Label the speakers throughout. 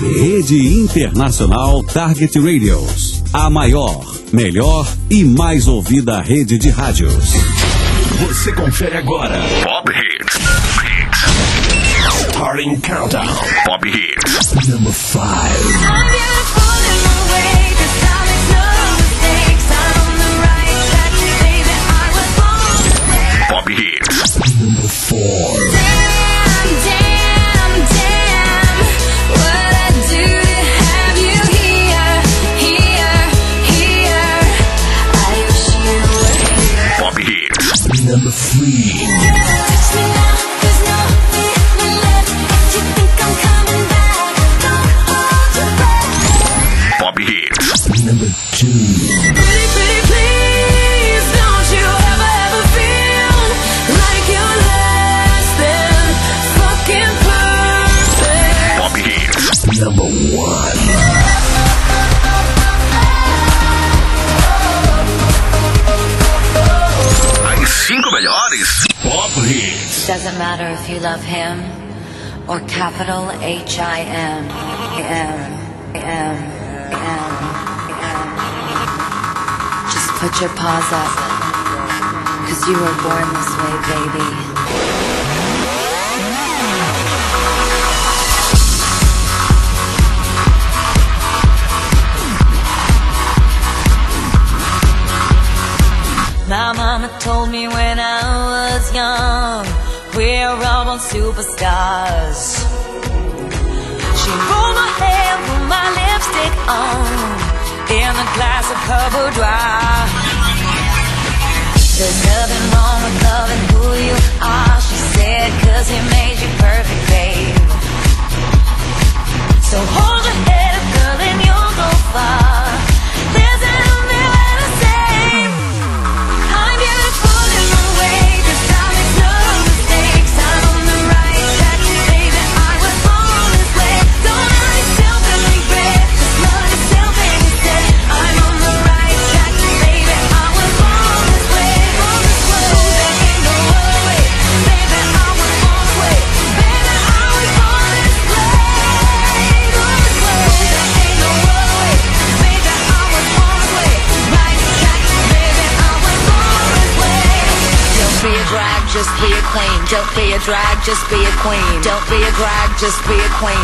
Speaker 1: Rede Internacional Target Radios. A maior, melhor e mais ouvida rede de rádios.
Speaker 2: Você confere agora. Pop Hits. Starting Countdown. Pop Hits. Number 5. Pop Hits. Number 4. Number 3. Pop Hits. Number 2.
Speaker 3: Please, don't you ever feel like you're less than fucking perfect.
Speaker 2: Pop Hits. Number 1. Melhores Pop Hits.
Speaker 4: Doesn't matter if you love him or capital H-I-M. Just put your paws up, 'cause you were born this way, baby.
Speaker 3: My mama told me when I was young, we're all born superstars. She rolled my hair, put my lipstick on, in a glass of her boudoir. There's nothing wrong with loving who you are, she said, 'cause he made you perfect, babe. So hold your head up, girl, and you'll go far. There's an just be a queen. Don't be a drag, just be a queen. Don't be a drag, just be a queen.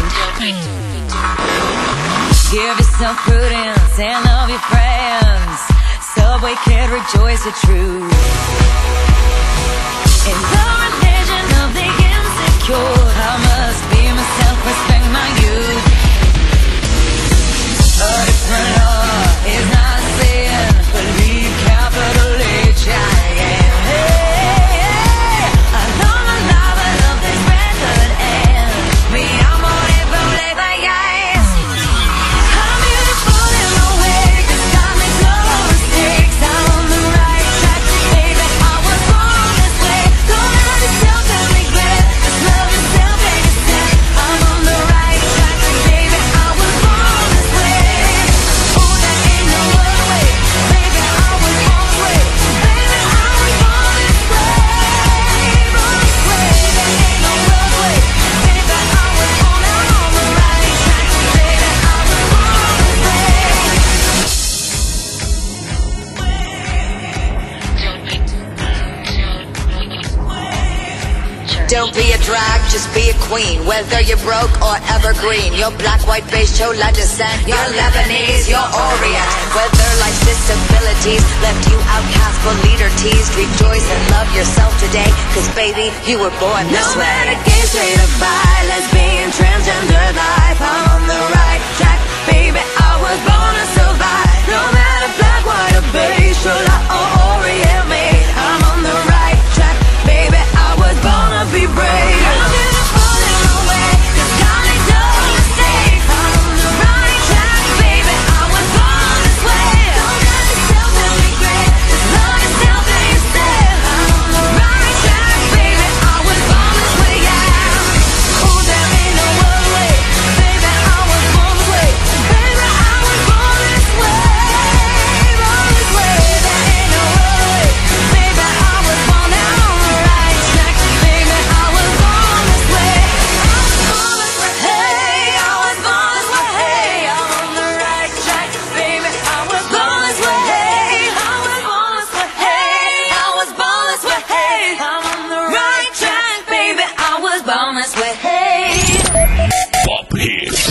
Speaker 3: Give yourself prudence and love your friends. Subway kid, rejoice the truth. In the religion of the insecure, I must be myself, respect my youth. A different law is not sin. Believe capital H-I-M. Don't be a drag, just be a queen. Whether you're broke or evergreen, you're black, white, beige, chola descent, you're Lebanese, you're Orient. Whether life's disabilities left you outcast but leader teased, rejoice and love yourself today, 'cause baby, you were born this way. No matter gay, straight or bi, lesbian, transgender life, I'm on the right track, baby, I was born to survive. No matter black, white or beige, chola or Orient, mate, I'm on the right track, baby, I was born to be brave. I'm beautiful in my way, 'cause God makes no mistakes. I'm on the right track, baby, I was born this way. Don't judge yourself and regret, just love yourself and instead. I'm on the right track, baby, I was born this way, yeah. Oh, there ain't no other way, baby, I was born this way. Baby, I was born this way, born this way. There ain't no dance with. Hey.
Speaker 2: Pop Hits.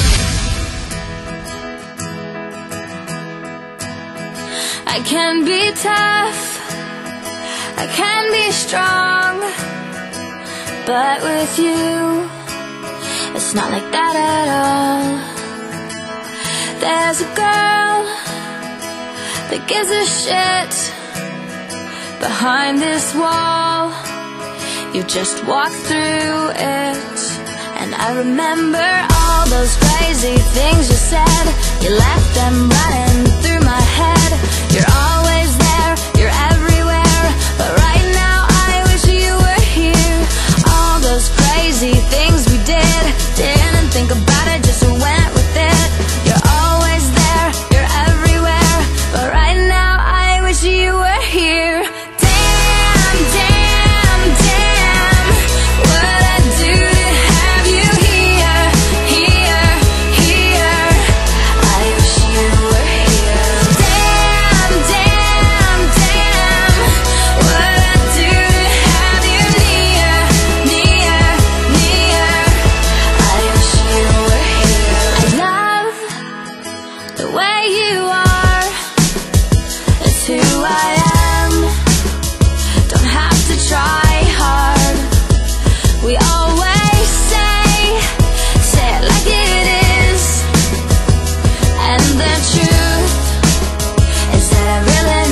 Speaker 5: I can be tough, I can be strong, but with you, it's not like that at all. There's a girl that gives a shit behind this wall. You just walk through it, and I remember all those crazy things you said. You left them running through my head. You're always there, you're everywhere, but right now I wish you were here. All those crazy things we didn't think about it, just went with it. You're always there, you're everywhere, but right now I wish you were here. Damn, damn, damn, what I do to have you here, here, here. I wish you were here. Damn, damn, damn, what I do to have you near, near, near. I wish you were here. I love the way you are. It's who I am. Don't have to try hard. We always say it like it is. And the truth is that I really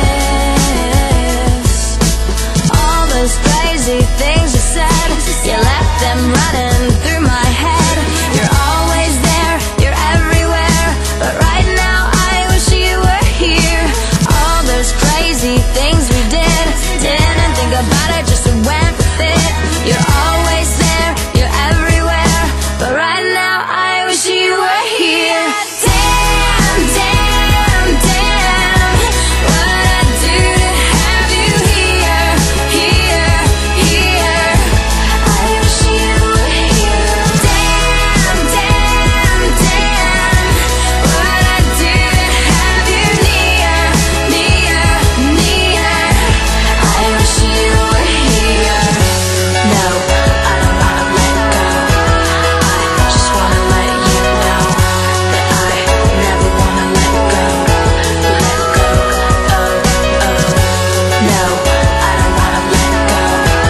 Speaker 5: miss all those crazy things you said. You left them running through my head. You're always there, you're everywhere, but right now I wish you were here. All those crazy things we didn't think about it, just went with it. You're always there, you're everywhere, but right now I wish you were here. Damn, damn, damn, what I do to have you here, here, here. I wish you were here. Damn, damn, damn, what I do to have you near, near, near. I wish you were here. No, I don't wanna let go. I just wanna let you know that I never wanna let go. Let go, oh, oh. No, I don't wanna let go.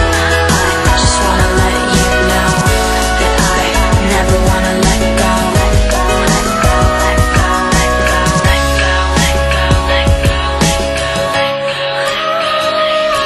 Speaker 5: I just wanna let you know that I never wanna let go. Let go, let go, let go, let go, let go, let go, let go, let go, let go.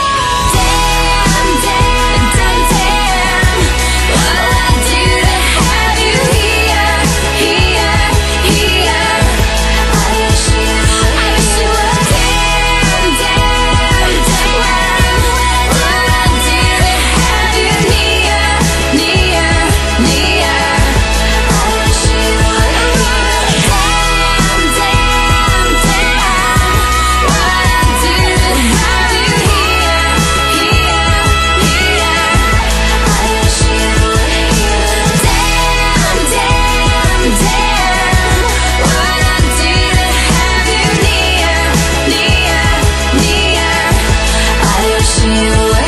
Speaker 5: Damn, damn, damn, damn, what I do to have you here, here, here. I wish you were. Damn, damn, damn, what I do to have you near, near, near. I wish you were here. Damn, damn, damn, what I do to have you here, here, here. I wish you were here. Damn, damn, damn, what I do to have you near, near, near. I wish you were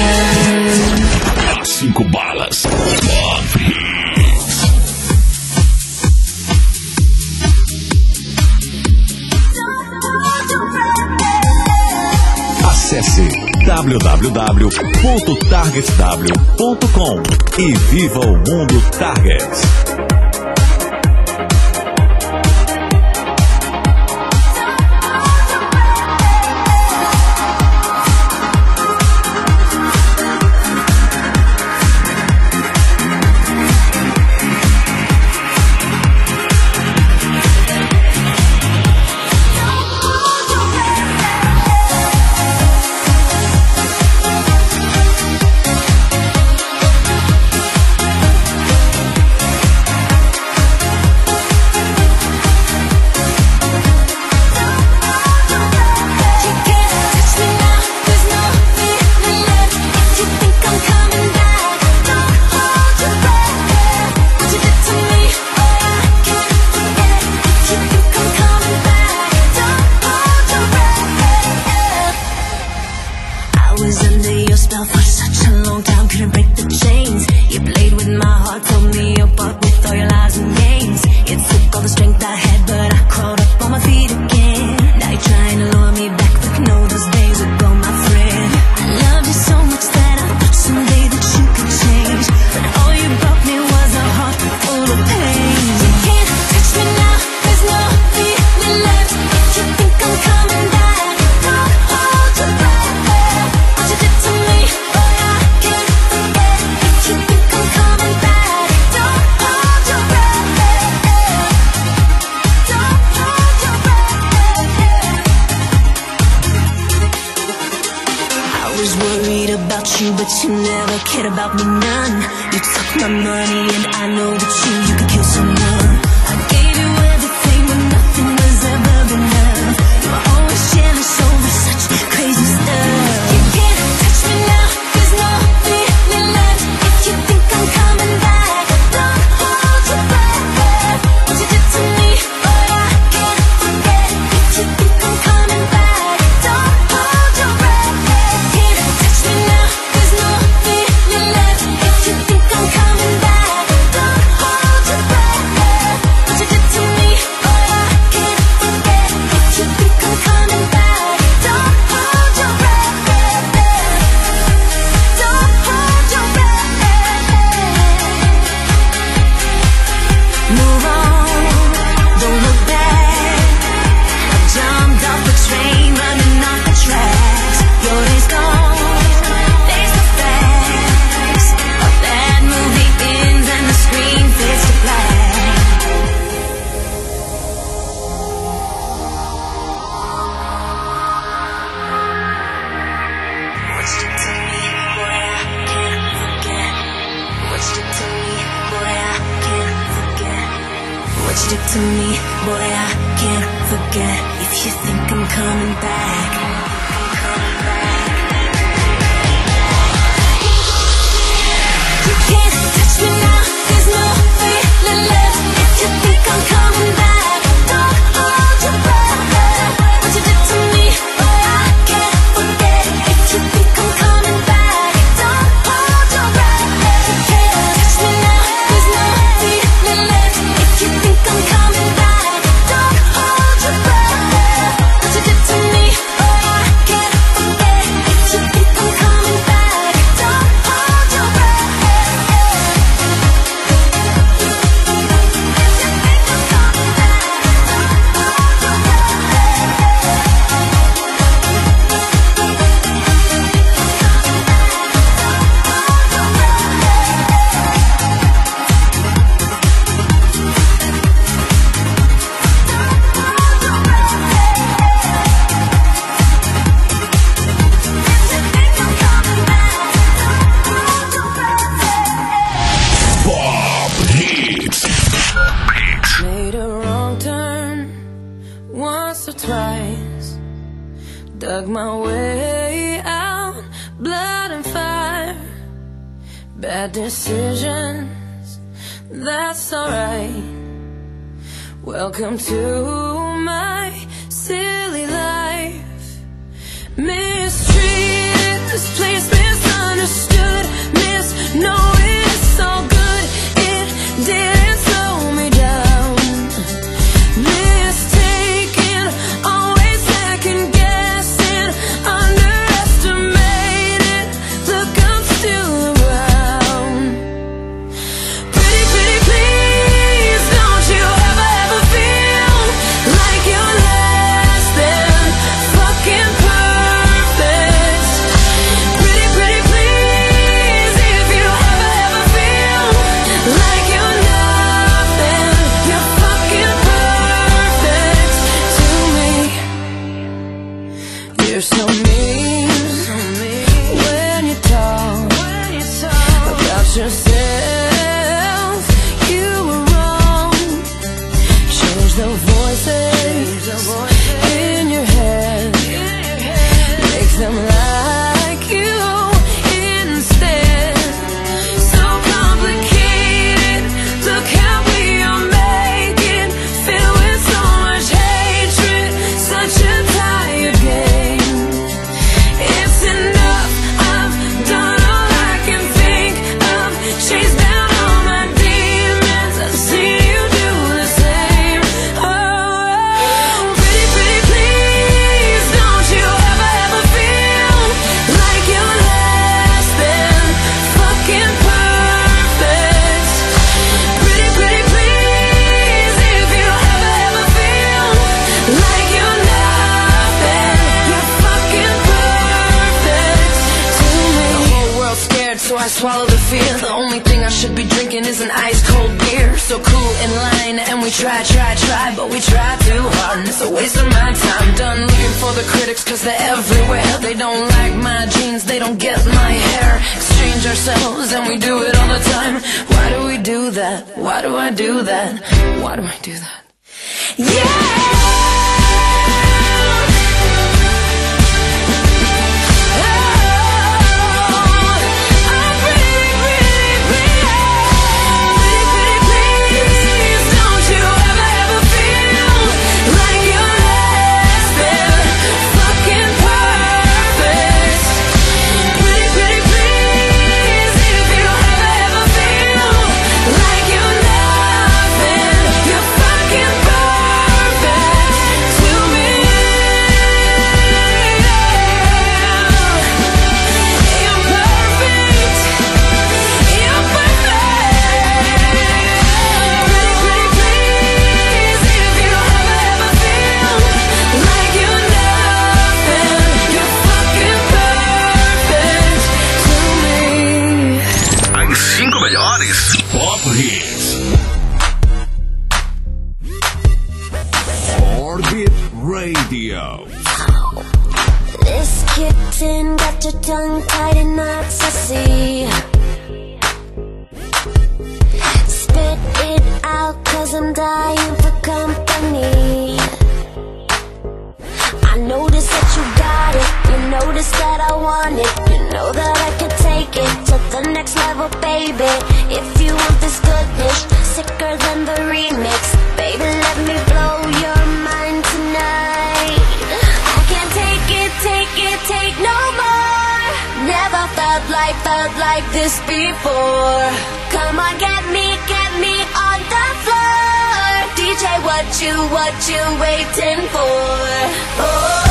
Speaker 5: here.
Speaker 2: As 5 balas. Pop Hits.
Speaker 1: Acesse www.targetw.com e viva o mundo Target.
Speaker 5: fun. You took my money and I know that you could kill someone. I gave you everything but nothing was ever enough. You were always jealous over such crazy stuff. You can't touch me now, there's no feeling left. If you think I'm coming back, don't hold your breath. What you did to me, but I can't forget. If you think I'm coming back, don't hold your breath. Can't touch me now, there's no feeling left. If you think I'm coming back, don't hold your breath. What you did to me, but I can't forget. If you think I'm coming back, don't hold your breath. Don't hold your breath. Move on, don't look back. I jumped off the train, running off the tracks. Your day's gone, face the facts. A bad movie ends and the screen fades to black. What you did to me, boy, I can't forget. What you did to me, boy, I can't forget. What you did to me, boy, I can't forget. If you think I'm coming back, I'm coming back. You can't touch me now, there's no feeling left. If you think I'm coming back, don't hold your breath. What you did to me, boy, I can't forget. If you think I'm coming back, don't hold your breath. You can't touch me now, there's no feeling left. If you think I'm coming back, don't hold your breath. What you did to me, boy, I can't forget. If you think I'm coming back, don't hold your breath.
Speaker 2: Pop Hits.
Speaker 5: Made a wrong turn once or twice. Dug my way out, blood and fire. Bad decisions, that's alright. Welcome to my silly life. Mistreated, this place misunderstood. Knowing it's so good, it didn't slow me down. Mistaken, always second guessing, underestimated. Look, I'm still around. Pretty, pretty please, don't you ever feel like you're less than fucking perfect. Pretty, pretty please, if you ever feel like you're nothing, you're fucking perfect to me. You're so mean when you talk about yourself. You were wrong. Change the voices in your head. Make them like you instead. So complicated. Look how we are making. Filled with so much hatred. Such a tired game. It's enough. I've done all I can think of. Chase down all my demons. I've seen you do the same. Oh, pretty, pretty please, don't you ever feel like you're less than fucking perfect. Pretty, pretty please, if you ever feel like you're nothing, you're fucking perfect to me. The whole world's scared, so I swallow the fear. The only thing I should be drinking is an ice cold beer. So cool in line, and we try, but we try too hard, and it's a waste of my time. Done looking for the critics, cause they're everywhere. They don't like my jeans, they don't get my hair. Exchange ourselves, and we do it all the time. Why do we do that? Why do I do that? Why do I do that? Yeah!
Speaker 2: Pop Hits. Orbit Radio.
Speaker 6: This kitten got your tongue tied in knots, I see. Spit it out, cause I'm dying for company. I notice that you got it, you notice that I want it. You know that I can take it to the next level, baby. If you want this goodness, sicker than the remix, baby, let me blow your mind tonight. I can't take no more. Never felt like this before. Come on, get me on the floor. DJ, what you waiting for? Oh.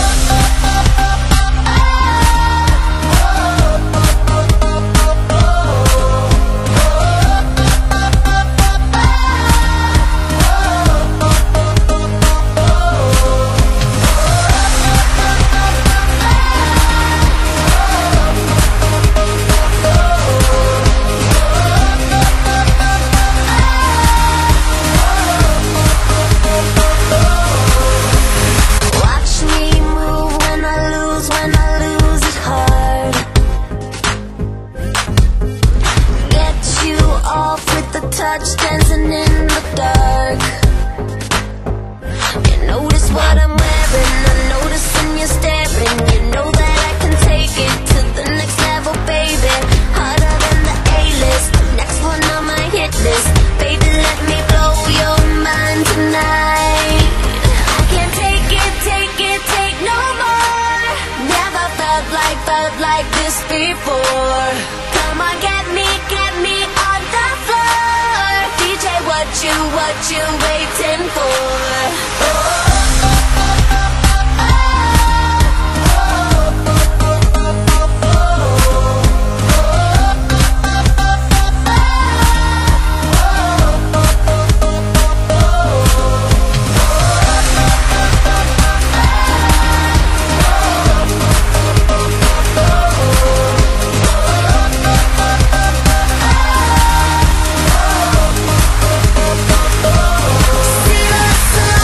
Speaker 6: Touch dancing in the dark. You notice what I'm wearing, I notice when you're staring. You know that I can take it to the next level, baby. Harder than the A-list, next one on my hit list. Baby, let me blow your mind tonight. I can't take no more. Never felt like this before. Come on, get me on the floor. DJ, what you waiting for? Oh. See the sun.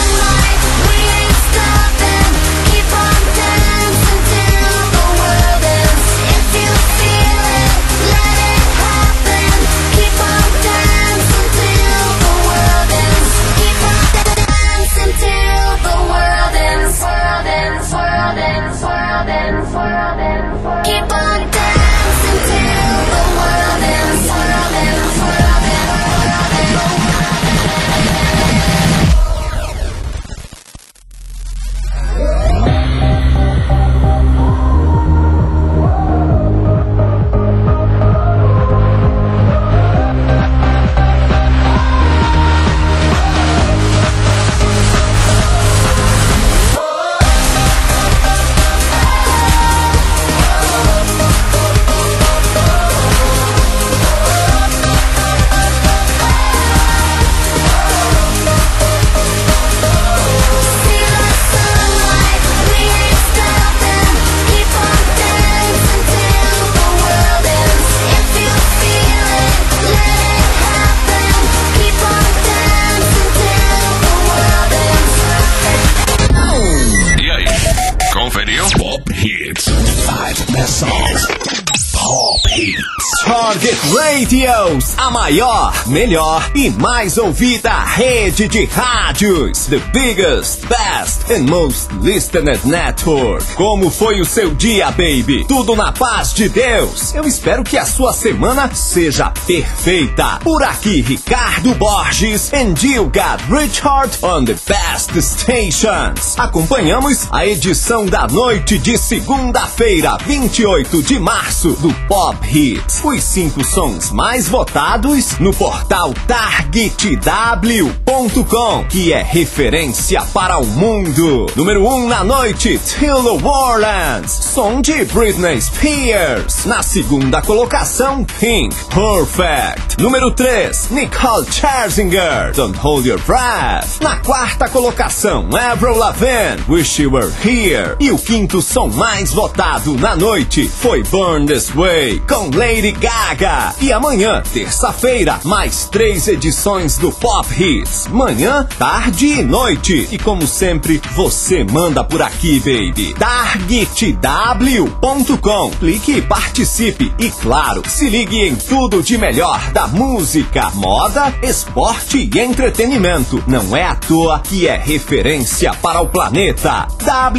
Speaker 7: Radios, a maior, melhor e mais ouvida rede de rádios. The biggest, best and most listened network. Como foi o seu dia, baby? Tudo na paz de Deus? Eu espero que a sua semana seja perfeita. Por aqui, Ricardo Borges and you got Richard on the best stations. Acompanhamos a edição da noite de segunda-feira, 28 de março, do Pop Hits. Os 5 sons mais votados no portal TargetW.com, que é referência para o mundo. Número 1 na noite, Till New Orleans, som de Britney Spears. Na segunda colocação, Pink, Perfect. Número 3, Nicole Scherzinger, Don't Hold Your Breath. Na quarta colocação, Avril Lavigne, Wish You Were Here. E o quinto som mais votado na noite foi Born This Way, com Lady Gaga. E amanhã, terça-feira, mais 3 edições do Pop Hits. Manhã, tarde e noite. E como sempre, você manda por aqui, baby. TargetW.com. Clique e participe. E claro, se ligue em tudo de melhor da música, moda, esporte e entretenimento. Não é à toa que é referência para o planeta.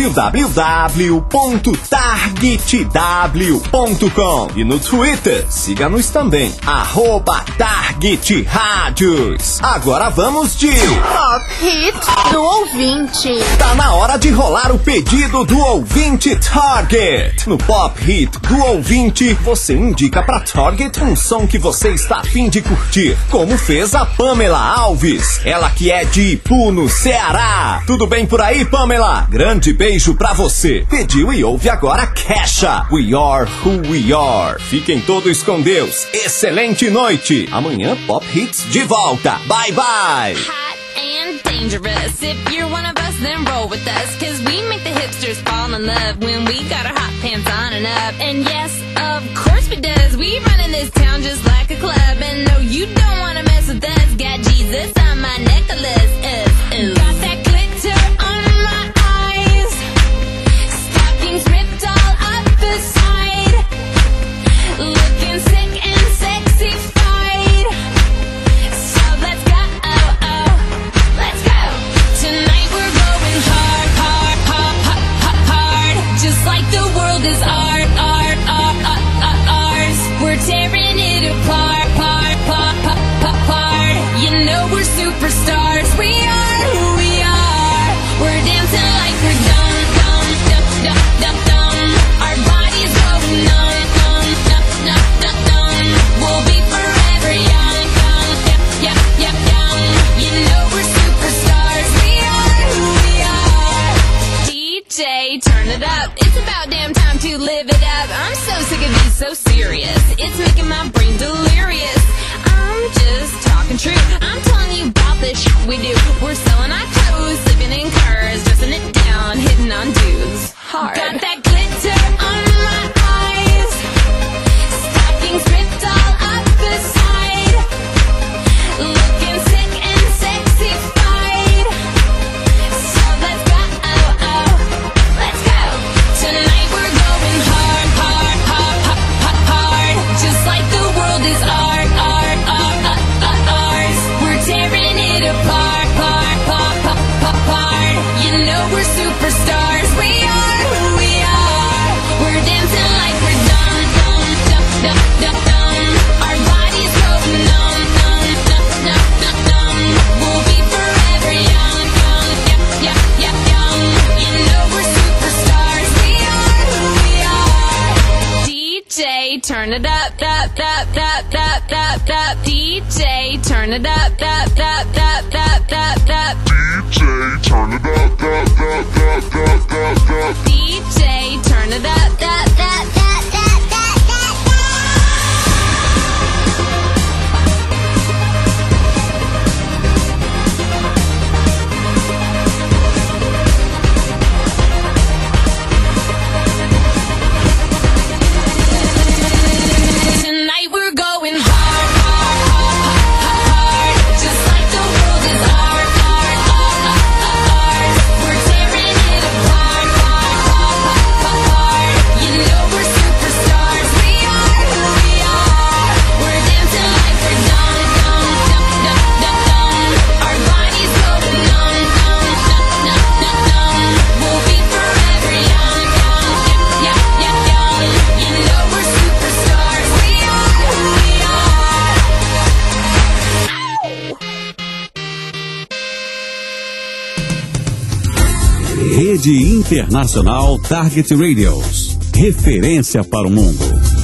Speaker 7: www.targetw.com. E no Twitter, siga-nos também, @TargetRádios. Agora vamos de
Speaker 8: Pop Hit do ouvinte.
Speaker 7: Tá na hora de rolar o pedido do ouvinte Target. No Pop Hit do ouvinte, você indica pra Target um som que você está a fim de curtir, como fez a Pamela Alves, ela que é de Ipu, no Ceará. Tudo bem por aí, Pamela? Grande beijo pra você. Pediu e ouve agora Kesha, We Are Who We Are. Fiquem todos com Deus. Excelente noite. Amanhã Pop Hits de volta. Bye bye.
Speaker 5: Hot and dangerous. If you're one of us, then roll with us. Cause we make the hipsters fall in love when we got our hot pants on and up. And yes, of course we does. We run in this town just like a club. And no, you don't wanna mess with us. Got Jesus on my necklace. Got that glitter on my eyes. Stockings ripped all up the side. Looking sick and sexy fried. So let's go, let's go. Tonight we're going hard, hard, hard, hard, hard. Just like the world is ours. We're tearing it apart, apart. You know we're superstars. We are who we are. We're dancing like we're dumb. Our bodies going numb. We'll be forever young. You know we're superstars. We are who we are. DJ, turn it up. It's about damn time to live it up. I'm so sick of being so serious. It's making my brain delirious. I'm just talking true. I'm telling you about the shit we do. We're selling our clothes, sleeping in cars, dressing it down, hitting on dudes hard. Got that glitter on my eyes. Stockings ripped all up the side. Looking sick and sexy fried. So let's go, let's go. Tonight we're going hard, hard, hard, hard, hard. Just like the world is ours. We're tearing it apart, apart. You know we're superstars. We are who we are. We're dancing like we're dumb. Our bodies go numb. We'll be forever young. You know we're superstars. We are who we are. DJ, turn it up. DJ, turn it up. DJ, turn it up. DJ, turn it up. Tonight we're going hard, hard. Just like the world is ours. We're tearing it apart.
Speaker 1: Rede Internacional Target Radios. Referência para o mundo.